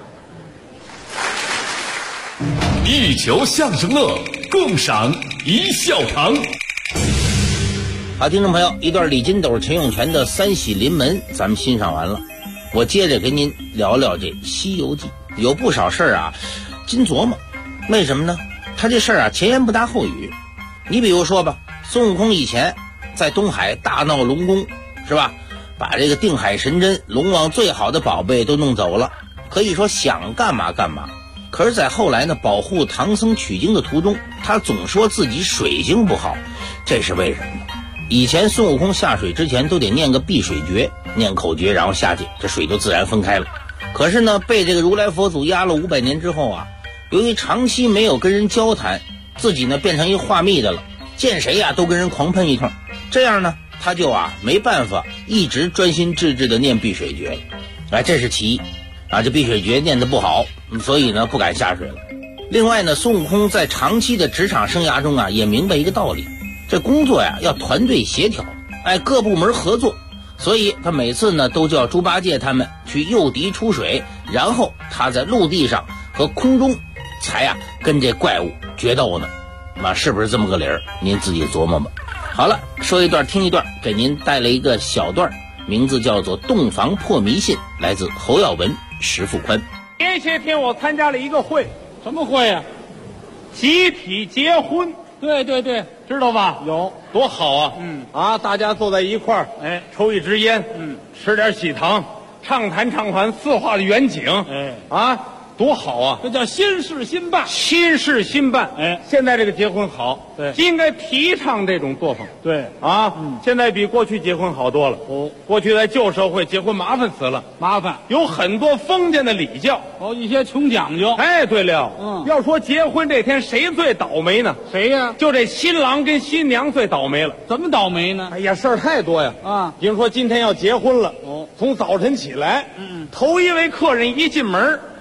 一球相声乐，共赏一笑堂。 好，听众朋友，一段李金斗、陈永泉的三喜临门咱们欣赏完了，我接着跟您聊聊这《西游记》。有不少事儿啊金琢磨，为什么呢？他这事儿啊前言不搭后语。你比如说吧，孙悟空以前在东海大闹龙宫，是吧？把这个定海神针、龙王最好的宝贝都弄走了，可以说想干嘛干嘛。可是在后来呢，保护唐僧取经的途中，他总说自己水性不好，这是为什么呢？以前孙悟空下水之前都得念个避水诀，念口诀然后下去，这水就自然分开了。可是呢，被这个如来佛祖压了500年之后啊，由于长期没有跟人交谈，自己呢变成一话密的了，见谁呀都跟人狂喷一通。这样呢，他就没办法一直专心致志的念避水诀了。这是其一啊，这避水诀念得不好，所以呢不敢下水了。另外呢，孙悟空在长期的职场生涯中啊，也明白一个道理。这工作呀要团队协调，各部门合作，所以他每次呢都叫猪八戒他们去诱敌出水，然后他在陆地上和空中才跟这怪物决斗呢。是不是这么个理儿？您自己琢磨吧。好了，说一段听一段，给您带来一个小段，名字叫做《洞房破迷信》，来自侯耀文、石富宽。 前些天我参加了一个会，什么会呀？集体结婚。对对对，知道吧？有多好啊！大家坐在一块儿，抽一支烟，吃点喜糖，畅谈四化的远景，多好啊！这叫新事新办，新事新办。现在这个结婚好，对，应该提倡这种作风。对现在比过去结婚好多了。过去在旧社会结婚麻烦死了，麻烦有很多封建的礼教，一些穷讲究。对了，要说结婚这天谁最倒霉呢？谁呀？就这新郎跟新娘最倒霉了。怎么倒霉呢？事儿太多呀。比如说今天要结婚了，从早晨起来，头一位客人一进门，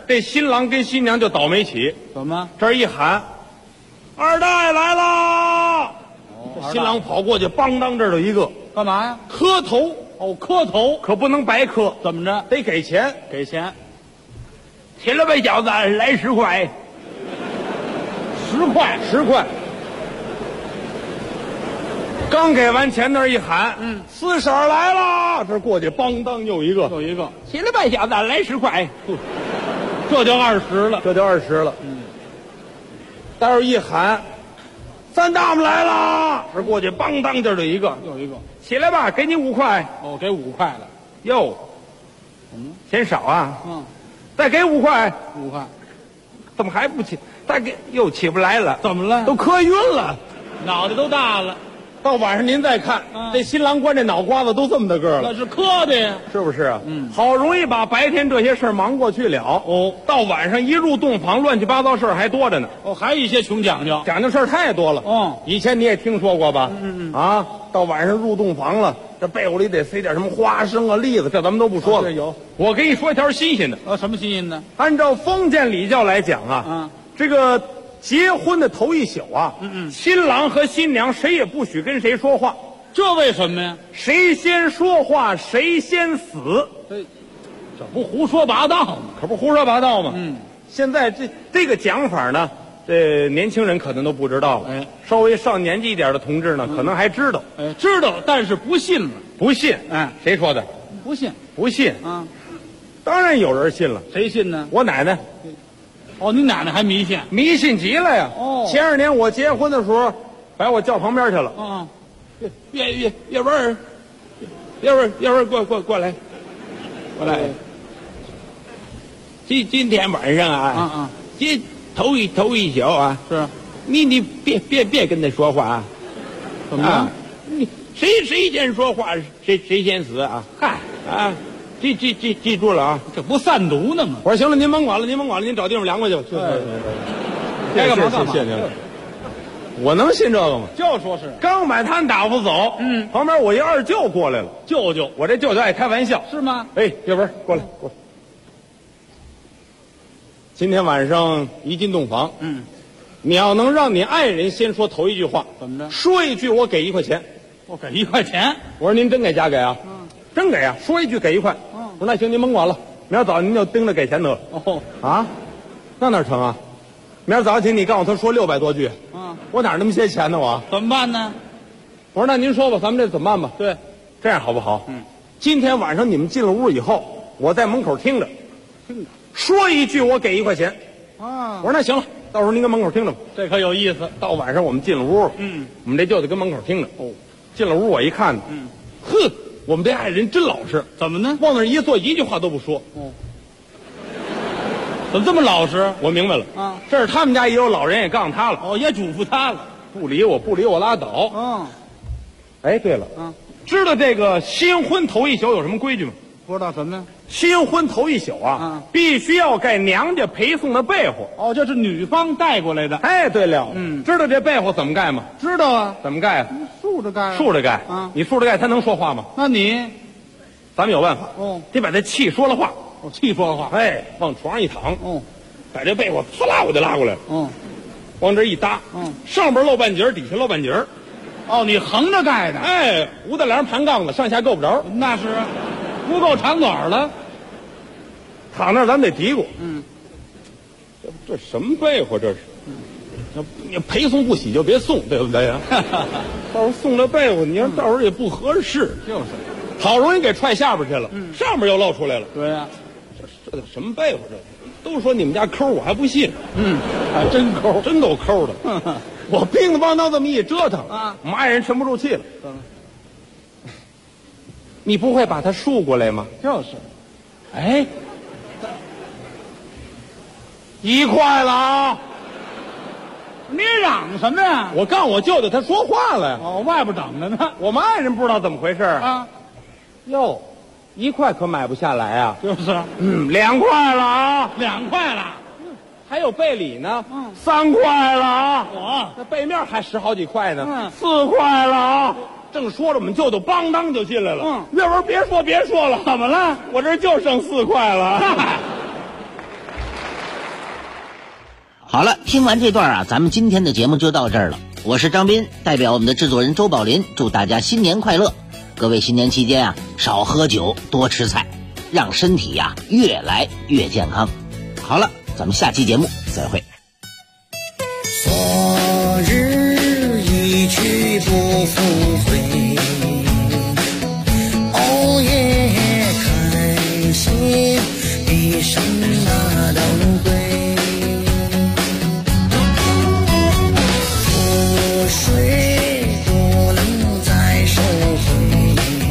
这新郎跟新娘就倒霉起。 怎么？ 这儿一喊，二代来啦！这新郎跑过去，邦当这儿有一个， 干嘛呀？ 磕头。 哦，磕头可不能白磕， 怎么着？ 得给钱。 给钱。 铁了呗，小子，来10块。10块，10块。刚给完钱那儿一喊，四婶来了，这过去邦当又一个，铁了呗，小子，来10块。 这就20了， 这就20了。待会儿一喊，三大们来了，这过去邦当这儿有一个，起来吧，给你5块。 哦，给5块了。 哟，嫌少啊？再给5块。 5块， 怎么还不起？再给又起不来了。 怎么了？ 都磕晕了， 脑袋都大了。 到晚上您再看，这新郎官这脑瓜子都这么大个了。 那是磕的呀， 是不是啊？好容易把白天这些事儿忙过去了。哦，到晚上一入洞房，乱七八糟事儿还多着呢。 哦，还有一些穷讲究， 讲究事儿太多了。以前你也听说过吧？啊，到晚上入洞房了，这被窝里得塞点什么花生啊、栗子，这咱们都不说了。 有， 我给你说一条新鲜的。 什么新鲜的？ 按照封建礼教来讲啊，这个结婚的头一宿啊，新郎和新娘谁也不许跟谁说话。 这为什么呀？ 谁先说话谁先死。 这不胡说八道吗？ 可不胡说八道吗？现在这个讲法呢，年轻人可能都不知道了。稍微上年纪一点的同志呢，可能还知道。 知道，但是不信了。 不信？谁说的？ 不信。 不信啊？当然有人信了。 谁信呢？ 我奶奶。 哦，你奶奶还迷信？ 迷信极了呀！前2年我结婚的时候，把我叫旁边去了。叶文儿，过来，今天晚上啊，这头一宿啊， 是， 你别跟他说话啊。 怎么了？ 你谁先说话谁先死啊？ 嗨啊！记住了啊！ 这不散毒呢吗？ 我说行了，您甭管了，您找地方凉快去吧。 该干嘛干嘛。 谢您了。我能信这个吗？ 就说是刚把他们打发走，旁边我一二舅过来了。 舅舅， 我这舅舅爱开玩笑， 是吗？ 哎，叶文，过来。今天晚上一进洞房，你要能让你爱人先说头一句话， 怎么着？ 说一句我给1块钱。 我给1块钱。 我说您真给假给啊？真给啊！说一句给1块。我说那行，您甭管了，明儿早上您就盯着给钱得了。啊，那哪成啊？明儿早上起你告诉他说600多句，我哪那么些钱呢？我怎么办呢？ 我说那您说吧，咱们这怎么办吧？ 对， 这样好不好？今天晚上你们进了屋以后，我在门口听着，说一句我给1块钱。我说那行了，到时候您跟门口听着吧。 这可有意思。 到晚上我们进了屋，我们这舅舅跟门口听着。进了屋我一看，呵，我们这爱人真老实。 怎么呢？ 往那儿一坐，一句话都不说。 怎么这么老实？ 我明白了啊，这是他们家也有老人也告诉他了。 也嘱咐他了， 不理我拉倒。哎，对了，知道这个新婚头一宿有什么规矩吗？ 不知道什么呀？ 新婚头一宿啊，必须要盖娘家陪送的被窝。 这是女方带过来的。 哎，对了，知道这被窝怎么盖吗？ 知道啊。 怎么盖啊？ 竖着盖。 竖着盖啊？你竖着盖，他能说话吗？ 那你， 咱们有办法。得把他气说了话。 气说了话。 哎，往床上一躺。把这被窝呲啦我就拉过来了。往这一搭。上边露半截，底下露半截。 你横着盖的。 哎，五大梁盘杠子，上下够不着。 那是。不够长短了， 躺那儿咱得嘀咕。这什么被窝这是？你陪送不喜就别送，对不对呀？到时候送这被窝，你要到时候也不合适。 就是， 好容易给踹下边去了，上面又露出来了。 对呀， 这什么被窝这？都说你们家抠，我还不信。 还真抠， 真够抠的。我乒乒乓乓这么一折腾我们爱人沉不住气了。你不会把它竖过来吗？ 就是， 哎，1块了啊！ 你嚷什么呀？ 我告诉我舅舅他说话了呀。 外边等着呢。 我们爱人不知道怎么回事啊。哟，1块可买不下来啊。 就是， 2块了啊 ，2块了。 还有背里呢，3块了啊。那背面还10好几块呢，4块了啊。正说着，我们舅舅邦当就进来了。岳文，别说了， 怎么了？ 我这就剩4块了。 好了，听完这段啊，咱们今天的节目就到这儿了。我是张斌，代表我们的制作人周宝林，祝大家新年快乐。各位新年期间啊，少喝酒，多吃菜，让身体呀越来越健康。好了，咱们下期节目再会。 昨日一去不复回，哦耶，开心一生那灯归。覆水不能再收回，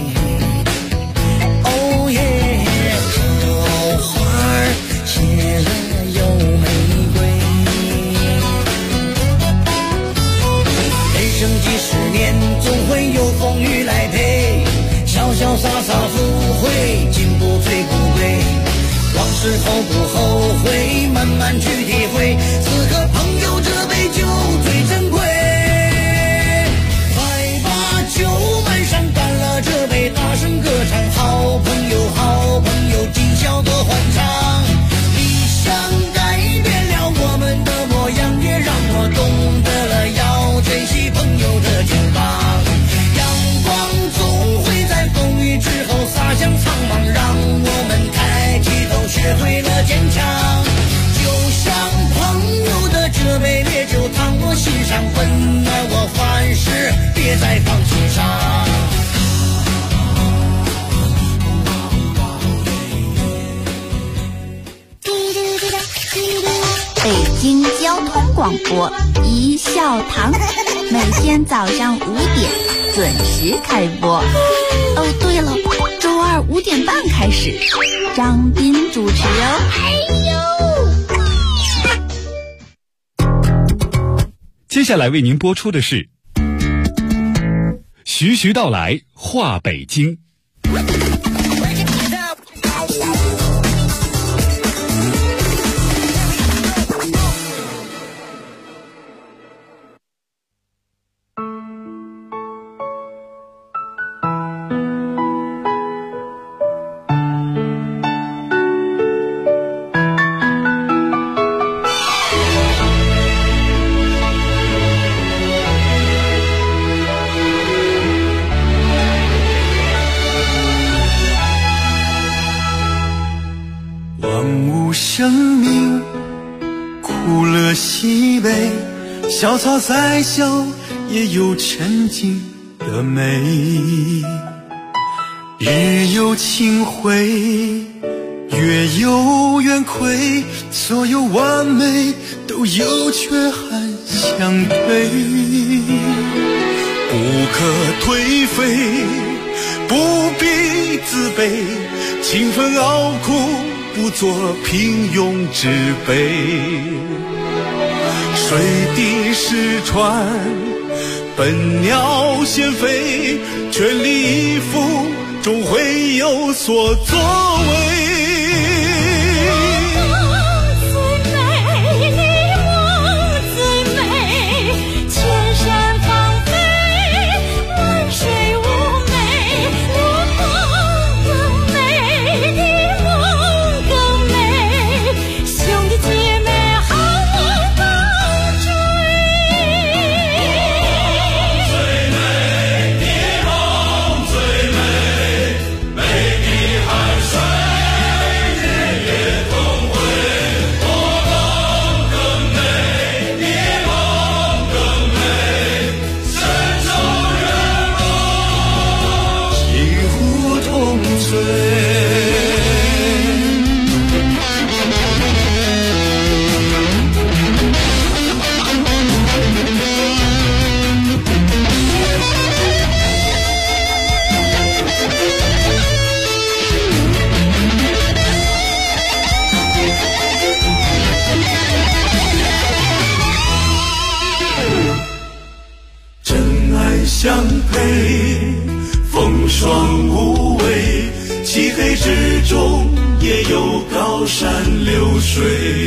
哦耶，桃花谢了又玫瑰。人生几十年，总会有风雨来陪，潇潇洒洒不悔，进步最不贵。往事后不后悔，慢慢去体会，此刻朋友这杯酒最珍贵。快把酒满上，干了这杯，大声歌唱，好朋友好朋友，今宵多欢畅。理想改变了我们的模样，也让我懂得了要珍惜朋友的肩膀。阳光总会在风雨之后洒向苍茫，让我们抬起头，学会了坚强。就像朋友的这杯烈酒，烫我心上，温暖我凡事，别再放心上。 北京交通广播一笑堂，每天早上5点准时开播。哦，对了，周二5点半开始，张斌主持哦。 接下来为您播出的是徐徐道来话北京。 生命苦乐喜悲，小草再小也有沉静的美。日有清辉，月有圆亏，所有完美都有缺憾相对。不可颓废，不必自卑，勤奋熬苦不做平庸之辈。水滴石穿，笨鸟先飞，全力以赴终会有所作为。相配，风霜无畏，漆黑之中也有高山流水。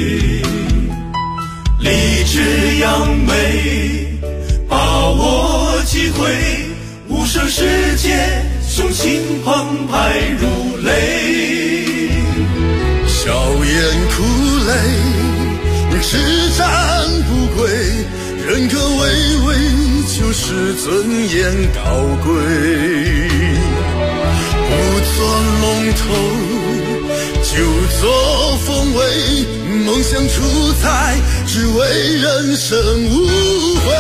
立志扬眉，把握机会，无声世界，雄心澎湃如雷。笑颜哭泪， 叱咤不归，人格巍巍，就是尊严高贵。不做龙头，就做凤尾，梦想出彩，只为人生无悔。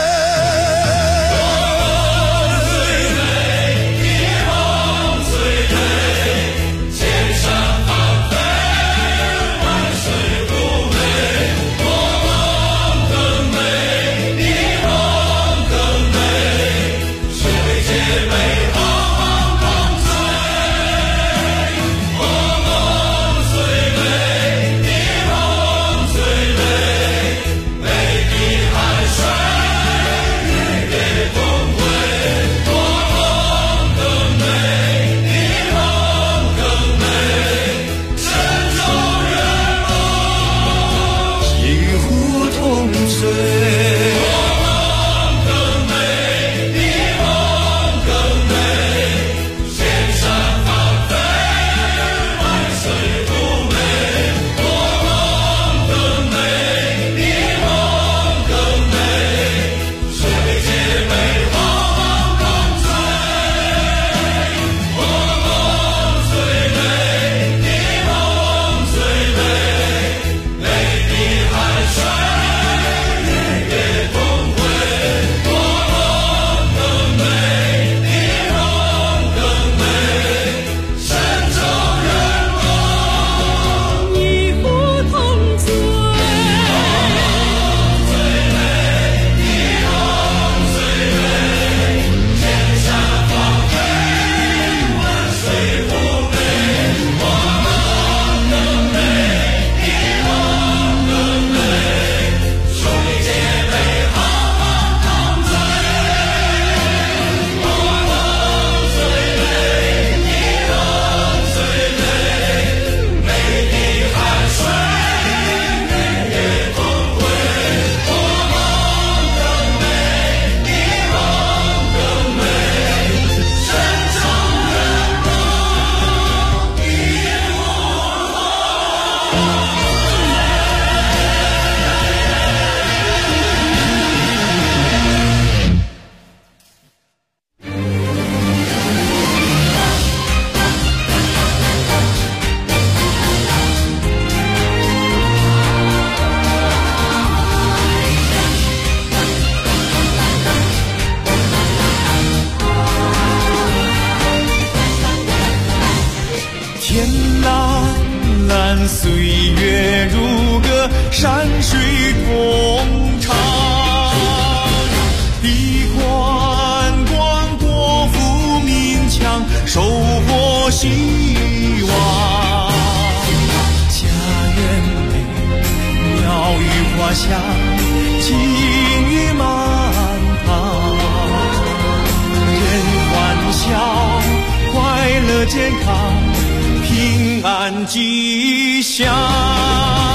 岁月如歌，山水同唱。闭关光，国富民强，收获希望。家园美，鸟语花香，金玉满堂。人欢笑，快乐健康，平安吉祥。